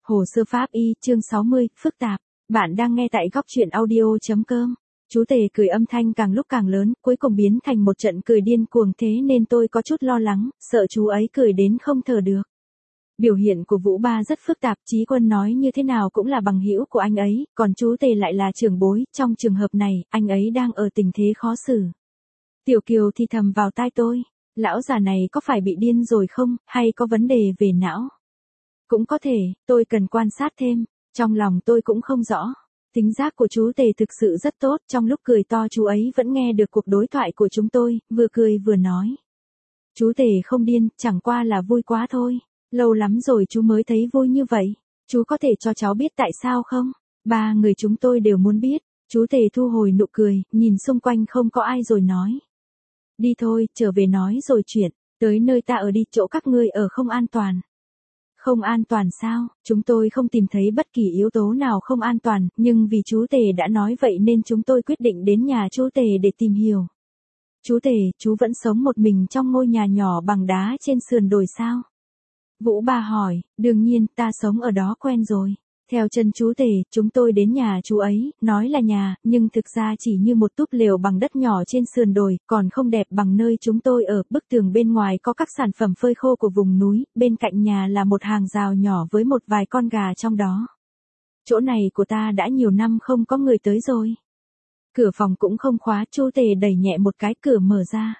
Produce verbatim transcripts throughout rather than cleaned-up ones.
Hồ sơ pháp y, chương sáu mươi, phức tạp. Bạn đang nghe tại góc truyện audio.com. Chú Tề cười âm thanh càng lúc càng lớn, cuối cùng biến thành một trận cười điên cuồng, thế nên tôi có chút lo lắng, sợ chú ấy cười đến không thở được. Biểu hiện của Vũ Ba rất phức tạp, Chí Quân nói như thế nào cũng là bằng hữu của anh ấy, còn chú Tề lại là trưởng bối, trong trường hợp này, anh ấy đang ở tình thế khó xử. Tiểu Kiều thì thầm vào tai tôi, lão già này có phải bị điên rồi không, hay có vấn đề về não? Cũng có thể, tôi cần quan sát thêm, trong lòng tôi cũng không rõ. Tính giác của chú Tề thực sự rất tốt, trong lúc cười to chú ấy vẫn nghe được cuộc đối thoại của chúng tôi, vừa cười vừa nói. Chú Tề không điên, chẳng qua là vui quá thôi. Lâu lắm rồi chú mới thấy vui như vậy. Chú có thể cho cháu biết tại sao không? Ba người chúng tôi đều muốn biết. Chú Tề thu hồi nụ cười, nhìn xung quanh không có ai rồi nói. Đi thôi, trở về nói rồi chuyện. Tới nơi ta ở đi, chỗ các ngươi ở không an toàn. Không an toàn sao? Chúng tôi không tìm thấy bất kỳ yếu tố nào không an toàn, nhưng vì chú Tề đã nói vậy nên chúng tôi quyết định đến nhà chú Tề để tìm hiểu. Chú Tề, chú vẫn sống một mình trong ngôi nhà nhỏ bằng đá trên sườn đồi sao? Vũ Ba hỏi, đương nhiên, ta sống ở đó quen rồi. Theo chân chú Tề, chúng tôi đến nhà chú ấy, nói là nhà, nhưng thực ra chỉ như một túp lều bằng đất nhỏ trên sườn đồi, còn không đẹp bằng nơi chúng tôi ở. Bức tường bên ngoài có các sản phẩm phơi khô của vùng núi, bên cạnh nhà là một hàng rào nhỏ với một vài con gà trong đó. Chỗ này của ta đã nhiều năm không có người tới rồi. Cửa phòng cũng không khóa, chú Tề đẩy nhẹ một cái, cửa mở ra.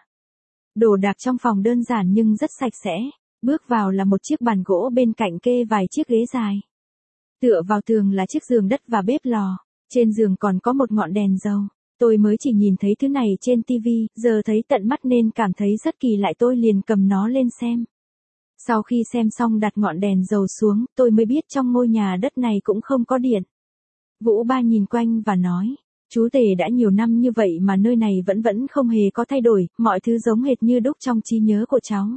Đồ đạc trong phòng đơn giản nhưng rất sạch sẽ. Bước vào là một chiếc bàn gỗ, bên cạnh kê vài chiếc ghế dài. Tựa vào tường là chiếc giường đất và bếp lò. Trên giường còn có một ngọn đèn dầu. Tôi mới chỉ nhìn thấy thứ này trên tivi, giờ thấy tận mắt nên cảm thấy rất kỳ lạ, tôi liền cầm nó lên xem. Sau khi xem xong đặt ngọn đèn dầu xuống, tôi mới biết trong ngôi nhà đất này cũng không có điện. Vũ Ba nhìn quanh và nói, chú Tề đã nhiều năm như vậy mà nơi này vẫn vẫn không hề có thay đổi, mọi thứ giống hệt như đúc trong trí nhớ của cháu.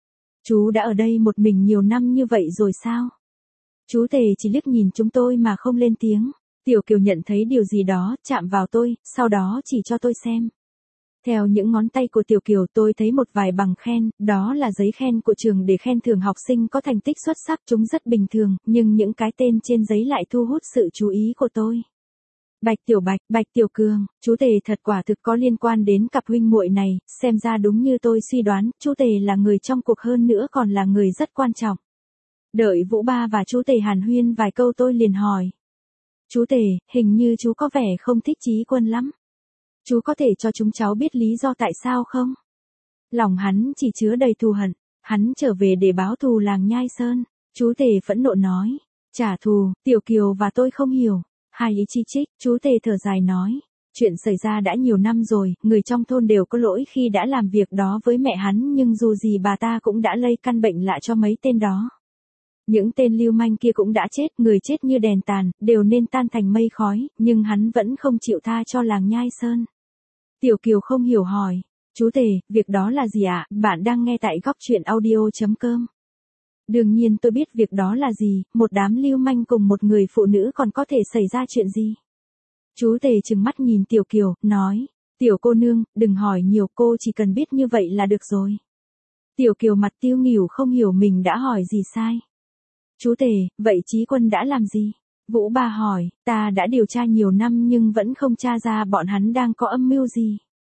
Chú đã ở đây một mình nhiều năm như vậy rồi sao? Chú Tề chỉ liếc nhìn chúng tôi mà không lên tiếng. Tiểu Kiều nhận thấy điều gì đó, chạm vào tôi, sau đó chỉ cho tôi xem. Theo những ngón tay của Tiểu Kiều tôi thấy một vài bằng khen, đó là giấy khen của trường để khen thưởng học sinh có thành tích xuất sắc, chúng rất bình thường, nhưng những cái tên trên giấy lại thu hút sự chú ý của tôi. Bạch Tiểu Bạch, Bạch Tiểu Cường, chú Tề thật quả thực có liên quan đến cặp huynh muội này, xem ra đúng như tôi suy đoán, chú Tề là người trong cuộc, hơn nữa còn là người rất quan trọng. Đợi Vũ Ba và chú Tề hàn huyên vài câu tôi liền hỏi. Chú Tề, hình như chú có vẻ không thích Chí Quân lắm. Chú có thể cho chúng cháu biết lý do tại sao không? Lòng hắn chỉ chứa đầy thù hận, hắn trở về để báo thù làng Nhai Sơn. Chú Tề phẫn nộ nói, trả thù, Tiểu Kiều và tôi không hiểu. Hai ý chi trích, chú Tề thở dài nói, chuyện xảy ra đã nhiều năm rồi, người trong thôn đều có lỗi khi đã làm việc đó với mẹ hắn, nhưng dù gì bà ta cũng đã lây căn bệnh lạ cho mấy tên đó. Những tên lưu manh kia cũng đã chết, người chết như đèn tàn, đều nên tan thành mây khói, nhưng hắn vẫn không chịu tha cho làng Nhai Sơn. Tiểu Kiều không hiểu hỏi, chú Tề, việc đó là gì ạ? Bạn đang nghe tại góc truyện audio.com. Đương nhiên tôi biết việc đó là gì, một đám lưu manh cùng một người phụ nữ còn có thể xảy ra chuyện gì. Chú Tề trừng mắt nhìn Tiểu Kiều, nói, Tiểu cô nương, đừng hỏi nhiều, cô chỉ cần biết như vậy là được rồi. Tiểu Kiều mặt tiêu nghỉu không hiểu mình đã hỏi gì sai. Chú Tề, vậy Chí Quân đã làm gì? Vũ Ba hỏi, ta đã điều tra nhiều năm nhưng vẫn không tra ra bọn hắn đang có âm mưu gì.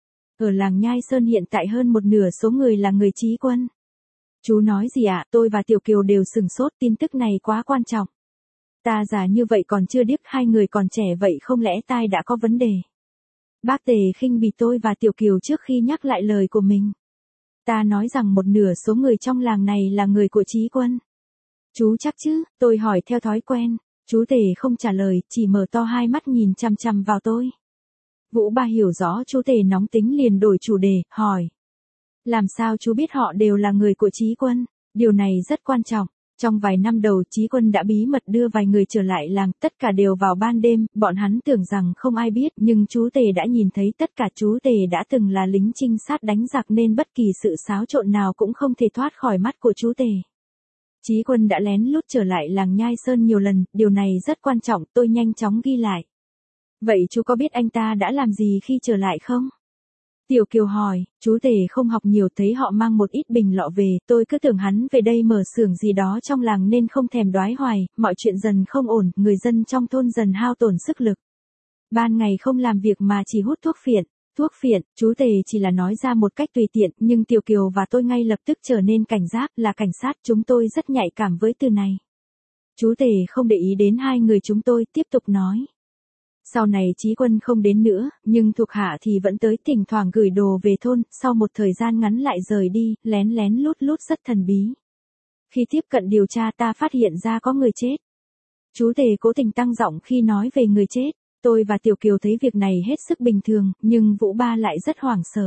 Ở làng Nhai Sơn hiện tại hơn một nửa số người là người Chí Quân. Chú nói gì ạ? À? Tôi và Tiểu Kiều đều sừng sốt, tin tức này quá quan trọng. Ta già như vậy còn chưa điếc, hai người còn trẻ vậy không lẽ tai đã có vấn đề? Bác Tề khinh bỉ tôi và Tiểu Kiều trước khi nhắc lại lời của mình. Ta nói rằng một nửa số người trong làng này là người của Chí Quân. Chú chắc chứ? Tôi hỏi theo thói quen. Chú Tề không trả lời, chỉ mở to hai mắt nhìn chằm chằm vào tôi. Vũ Ba hiểu rõ chú Tề nóng tính liền đổi chủ đề, hỏi. Làm sao chú biết họ đều là người của Chí Quân? Điều này rất quan trọng. Trong vài năm đầu Chí Quân đã bí mật đưa vài người trở lại làng, tất cả đều vào ban đêm, bọn hắn tưởng rằng không ai biết, nhưng chú Tề đã nhìn thấy tất cả. Chú Tề đã từng là lính trinh sát đánh giặc nên bất kỳ sự xáo trộn nào cũng không thể thoát khỏi mắt của chú Tề. Chí Quân đã lén lút trở lại làng Nhai Sơn nhiều lần, điều này rất quan trọng, tôi nhanh chóng ghi lại. Vậy chú có biết anh ta đã làm gì khi trở lại không? Tiểu Kiều hỏi, chú Tề không học nhiều thấy họ mang một ít bình lọ về, tôi cứ tưởng hắn về đây mở xưởng gì đó trong làng nên không thèm đoái hoài, mọi chuyện dần không ổn, người dân trong thôn dần hao tổn sức lực. Ban ngày không làm việc mà chỉ hút thuốc phiện. Thuốc phiện, chú Tề chỉ là nói ra một cách tùy tiện, nhưng Tiểu Kiều và tôi ngay lập tức trở nên cảnh giác, là cảnh sát, chúng tôi rất nhạy cảm với từ này. Chú Tề không để ý đến hai người chúng tôi, tiếp tục nói. Sau này Chí Quân không đến nữa, nhưng thuộc hạ thì vẫn tới, thỉnh thoảng gửi đồ về thôn, sau một thời gian ngắn lại rời đi, lén lén lút lút rất thần bí. Khi tiếp cận điều tra ta phát hiện ra có người chết. Chú Tề cố tình tăng giọng khi nói về người chết. Tôi và Tiểu Kiều thấy việc này hết sức bình thường, nhưng Vũ Ba lại rất hoảng sợ.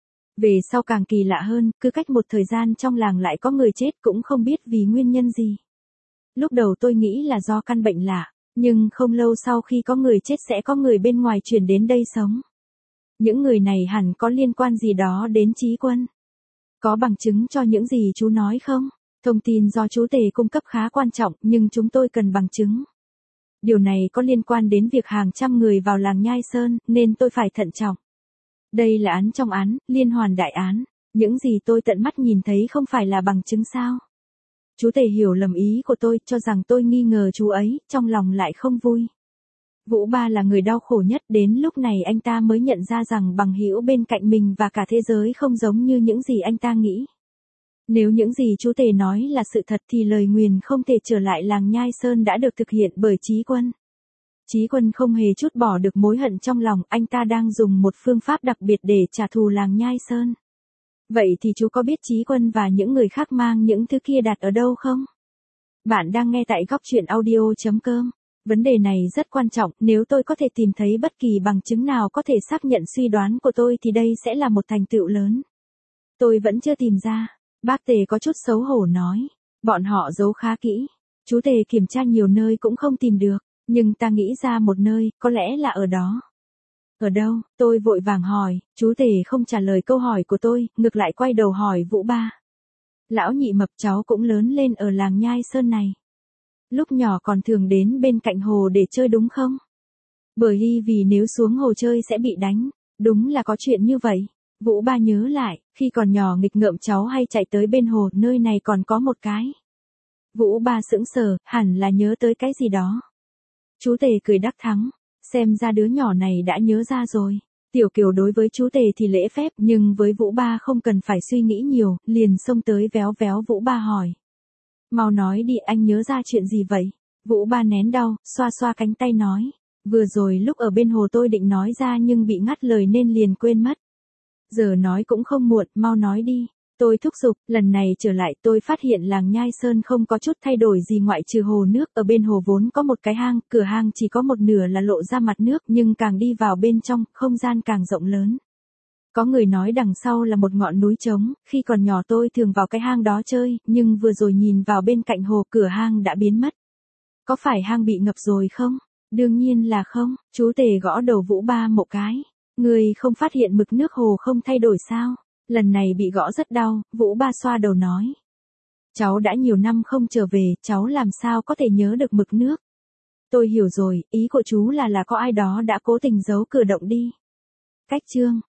Về sau càng kỳ lạ hơn, cứ cách một thời gian trong làng lại có người chết cũng không biết vì nguyên nhân gì. Lúc đầu tôi nghĩ là do căn bệnh lạ, nhưng không lâu sau khi có người chết sẽ có người bên ngoài chuyển đến đây sống. Những người này hẳn có liên quan gì đó đến Chí Quân. Có bằng chứng cho những gì chú nói không? Thông tin do chú Tề cung cấp khá quan trọng, nhưng chúng tôi cần bằng chứng. Điều này có liên quan đến việc hàng trăm người vào làng Nhai Sơn, nên tôi phải thận trọng. Đây là án trong án, liên hoàn đại án. Những gì tôi tận mắt nhìn thấy không phải là bằng chứng sao? Chú Tề hiểu lầm ý của tôi, cho rằng tôi nghi ngờ chú ấy, trong lòng lại không vui. Vũ Ba là người đau khổ nhất, đến lúc này anh ta mới nhận ra rằng bằng hữu bên cạnh mình và cả thế giới không giống như những gì anh ta nghĩ. Nếu những gì chú Tề nói là sự thật thì lời nguyền không thể trở lại làng Nhai Sơn đã được thực hiện bởi Chí Quân. Chí Quân không hề trút bỏ được mối hận trong lòng, anh ta đang dùng một phương pháp đặc biệt để trả thù làng Nhai Sơn. Vậy thì chú có biết Chí Quân và những người khác mang những thứ kia đặt ở đâu không? Bạn đang nghe tại góc truyện audio chấm com. Vấn đề này rất quan trọng, nếu tôi có thể tìm thấy bất kỳ bằng chứng nào có thể xác nhận suy đoán của tôi thì đây sẽ là một thành tựu lớn. Tôi vẫn chưa tìm ra. Bác Tề có chút xấu hổ nói. Bọn họ giấu khá kỹ. Chú Tề kiểm tra nhiều nơi cũng không tìm được. Nhưng ta nghĩ ra một nơi, có lẽ là ở đó. Ở đâu? Tôi vội vàng hỏi. Chú Tề không trả lời câu hỏi của tôi, ngược lại quay đầu hỏi Vũ Ba. Lão Nhị Mập, cháu cũng lớn lên ở làng Nhai Sơn này. Lúc nhỏ còn thường đến bên cạnh hồ để chơi đúng không? Bởi vì nếu xuống hồ chơi sẽ bị đánh. Đúng là có chuyện như vậy. Vũ Ba nhớ lại, khi còn nhỏ nghịch ngợm cháu hay chạy tới bên hồ, nơi này còn có một cái. Vũ Ba sững sờ, hẳn là nhớ tới cái gì đó. Chú Tề cười đắc thắng, xem ra đứa nhỏ này đã nhớ ra rồi. Tiểu Kiều đối với chú Tề thì lễ phép, nhưng với Vũ Ba không cần phải suy nghĩ nhiều, liền xông tới véo véo Vũ Ba hỏi. Mau nói đi, anh nhớ ra chuyện gì vậy? Vũ Ba nén đau, xoa xoa cánh tay nói. Vừa rồi lúc ở bên hồ tôi định nói ra nhưng bị ngắt lời nên liền quên mất. Giờ nói cũng không muộn, mau nói đi. Tôi thúc giục, lần này trở lại tôi phát hiện làng Nhai Sơn không có chút thay đổi gì ngoại trừ hồ nước, ở bên hồ vốn có một cái hang, cửa hang chỉ có một nửa là lộ ra mặt nước, nhưng càng đi vào bên trong, không gian càng rộng lớn. Có người nói đằng sau là một ngọn núi trống, khi còn nhỏ tôi thường vào cái hang đó chơi, nhưng vừa rồi nhìn vào bên cạnh hồ, cửa hang đã biến mất. Có phải hang bị ngập rồi không? Đương nhiên là không, chú Tề gõ đầu Vũ Ba một cái. Người không phát hiện mực nước hồ không thay đổi sao? Lần này bị gõ rất đau, Vũ Ba xoa đầu nói. Cháu đã nhiều năm không trở về, cháu làm sao có thể nhớ được mực nước? Tôi hiểu rồi, ý của chú là là có ai đó đã cố tình giấu cửa động đi. Cách chương